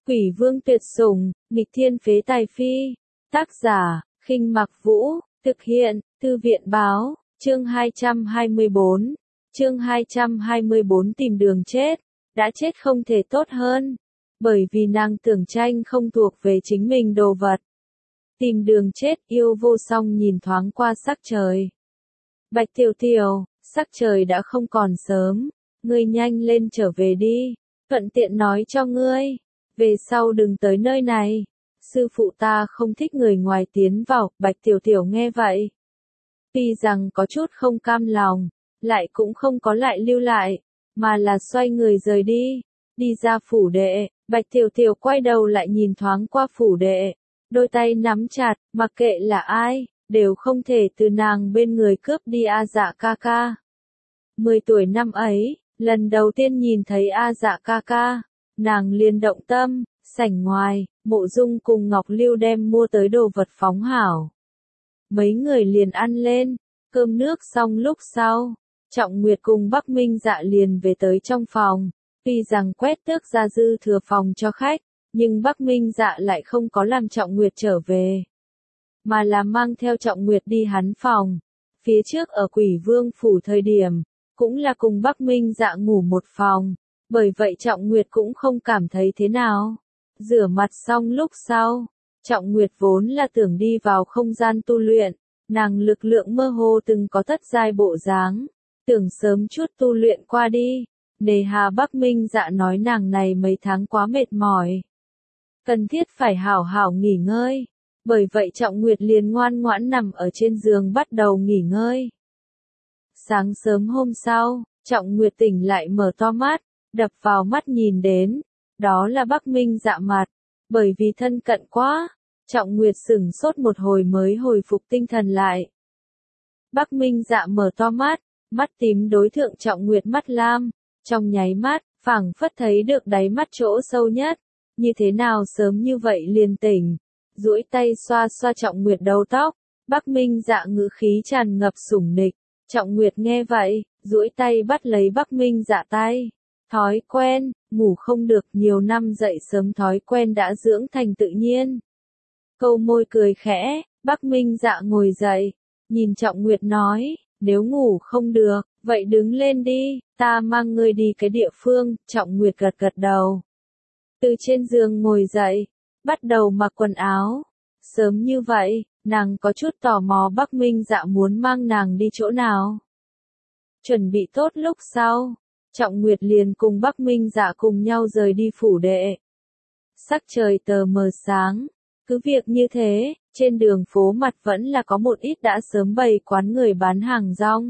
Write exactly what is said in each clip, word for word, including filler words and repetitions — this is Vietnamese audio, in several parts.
Quỷ vương tuyệt sủng, nghịch thiên phế tài phi. Tác giả, Khinh Mặc Vũ, thực hiện, Thư viện báo, chương hai trăm hai mươi bốn. Chương hai trăm hai mươi bốn tìm đường chết, đã chết không thể tốt hơn, bởi vì nàng tưởng tranh không thuộc về chính mình đồ vật. Tìm đường chết, yêu vô song nhìn thoáng qua sắc trời. Bạch Tiểu Tiểu, sắc trời đã không còn sớm, ngươi nhanh lên trở về đi, thuận tiện nói cho ngươi, về sau đừng tới nơi này, sư phụ ta không thích người ngoài tiến vào. Bạch Tiểu Tiểu nghe vậy, tuy rằng có chút không cam lòng, lại cũng không có lại lưu lại, mà là xoay người rời đi, đi ra phủ đệ. Bạch Tiểu Tiểu quay đầu lại nhìn thoáng qua phủ đệ, đôi tay nắm chặt, mặc kệ là ai, đều không thể từ nàng bên người cướp đi A Dạ ca ca. Mười tuổi năm ấy, lần đầu tiên nhìn thấy A Dạ ca ca, nàng liền động tâm, sảnh ngoài, Mộ Dung cùng Ngọc Lưu đem mua tới đồ vật phóng hảo. Mấy người liền ăn lên, cơm nước xong lúc sau, Trọng Nguyệt cùng Bắc Minh Dạ liền về tới trong phòng, tuy rằng quét tước ra dư thừa phòng cho khách, nhưng Bắc Minh Dạ lại không có làm Trọng Nguyệt trở về, mà là mang theo Trọng Nguyệt đi hắn phòng. Phía trước ở Quỷ Vương phủ thời điểm, cũng là cùng Bắc Minh Dạ ngủ một phòng, bởi vậy Trọng Nguyệt cũng không cảm thấy thế nào. Rửa mặt xong lúc sau, Trọng Nguyệt vốn là tưởng đi vào không gian tu luyện, nàng lực lượng mơ hồ từng có thất giai bộ dáng, tưởng sớm chút tu luyện qua đi. Nề hà Bắc Minh Dạ nói nàng này mấy tháng quá mệt mỏi, cần thiết phải hảo hảo nghỉ ngơi, bởi vậy Trọng Nguyệt liền ngoan ngoãn nằm ở trên giường bắt đầu nghỉ ngơi. Sáng sớm hôm sau, Trọng Nguyệt tỉnh lại mở to mắt, đập vào mắt nhìn đến, đó là Bắc Minh Dạ mặt, bởi vì thân cận quá, Trọng Nguyệt sửng sốt một hồi mới hồi phục tinh thần lại. Bắc Minh Dạ mở to mắt, mắt tím đối thượng Trọng Nguyệt mắt lam, trong nháy mắt, phảng phất thấy được đáy mắt chỗ sâu nhất, như thế nào sớm như vậy liền tỉnh, duỗi tay xoa xoa Trọng Nguyệt đầu tóc. Bắc Minh Dạ ngữ khí tràn ngập sủng nịch. Trọng Nguyệt nghe vậy, duỗi tay bắt lấy Bắc Minh Dạ tay. Thói quen, ngủ không được nhiều năm dậy sớm thói quen đã dưỡng thành tự nhiên. Câu môi cười khẽ, Bắc Minh Dạ ngồi dậy, nhìn Trọng Nguyệt nói, nếu ngủ không được, vậy đứng lên đi, ta mang ngươi đi cái địa phương. Trọng Nguyệt gật gật đầu, từ trên giường ngồi dậy, bắt đầu mặc quần áo. Sớm như vậy, nàng có chút tò mò Bắc Minh Dạ muốn mang nàng đi chỗ nào. Chuẩn bị tốt lúc sau, Trọng Nguyệt liền cùng Bắc Minh Dạ cùng nhau rời đi phủ đệ. Sắc trời tờ mờ sáng, cứ việc như thế, trên đường phố mặt vẫn là có một ít đã sớm bày quán người bán hàng rong.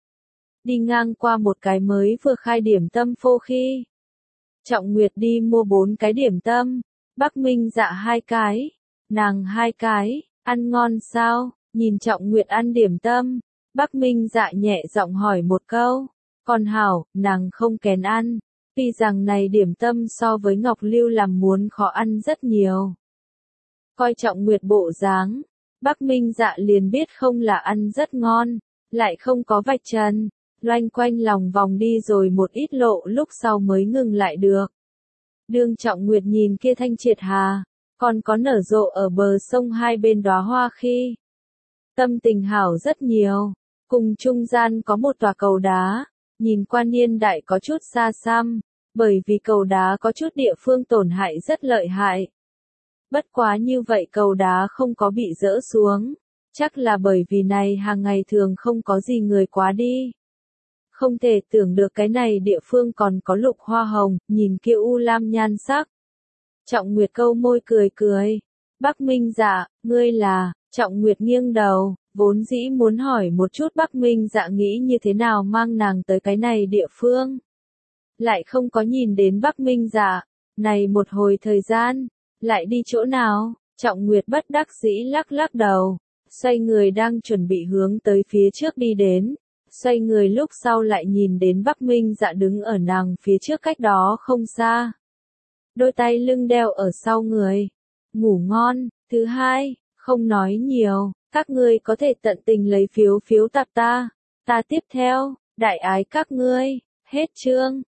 Đi ngang qua một cái mới vừa khai điểm tâm phô khi, Trọng Nguyệt đi mua bốn cái điểm tâm, Bắc Minh Dạ hai cái, nàng hai cái, ăn ngon sao? Nhìn Trọng Nguyệt ăn điểm tâm, Bắc Minh Dạ nhẹ giọng hỏi một câu, còn hảo, nàng không kén ăn, tuy rằng này điểm tâm so với Ngọc Lưu làm muốn khó ăn rất nhiều. Coi Trọng Nguyệt bộ dáng, Bắc Minh Dạ liền biết không là ăn rất ngon, lại không có vạch trần, loanh quanh lòng vòng đi rồi một ít lộ lúc sau mới ngừng lại được. Đương Trọng Nguyệt nhìn kia thanh triệt hà, còn có nở rộ ở bờ sông hai bên đóa hoa khi, tâm tình hảo rất nhiều. Cùng trung gian có một tòa cầu đá, nhìn qua niên đại có chút xa xăm, bởi vì cầu đá có chút địa phương tổn hại rất lợi hại. Bất quá như vậy cầu đá không có bị dỡ xuống, chắc là bởi vì này hàng ngày thường không có gì người quá đi. Không thể tưởng được cái này địa phương còn có lục hoa hồng, nhìn kia u lam nhan sắc. Trọng Nguyệt câu môi cười cười, Bắc Minh Dạ, ngươi là? Trọng Nguyệt nghiêng đầu, vốn dĩ muốn hỏi một chút Bắc Minh Dạ nghĩ như thế nào mang nàng tới cái này địa phương. Lại không có nhìn đến Bắc Minh Dạ, này một hồi thời gian, lại đi chỗ nào? Trọng Nguyệt bất đắc dĩ lắc lắc đầu, xoay người đang chuẩn bị hướng tới phía trước đi đến. Xoay người lúc sau lại nhìn đến Bắc Minh Dạ đứng ở nàng phía trước cách đó không xa. Đôi tay lưng đeo ở sau người. Ngủ ngon. Thứ hai, không nói nhiều, các ngươi có thể tận tình lấy phiếu phiếu tạp ta. Ta tiếp theo, đại ái các ngươi. Hết chương.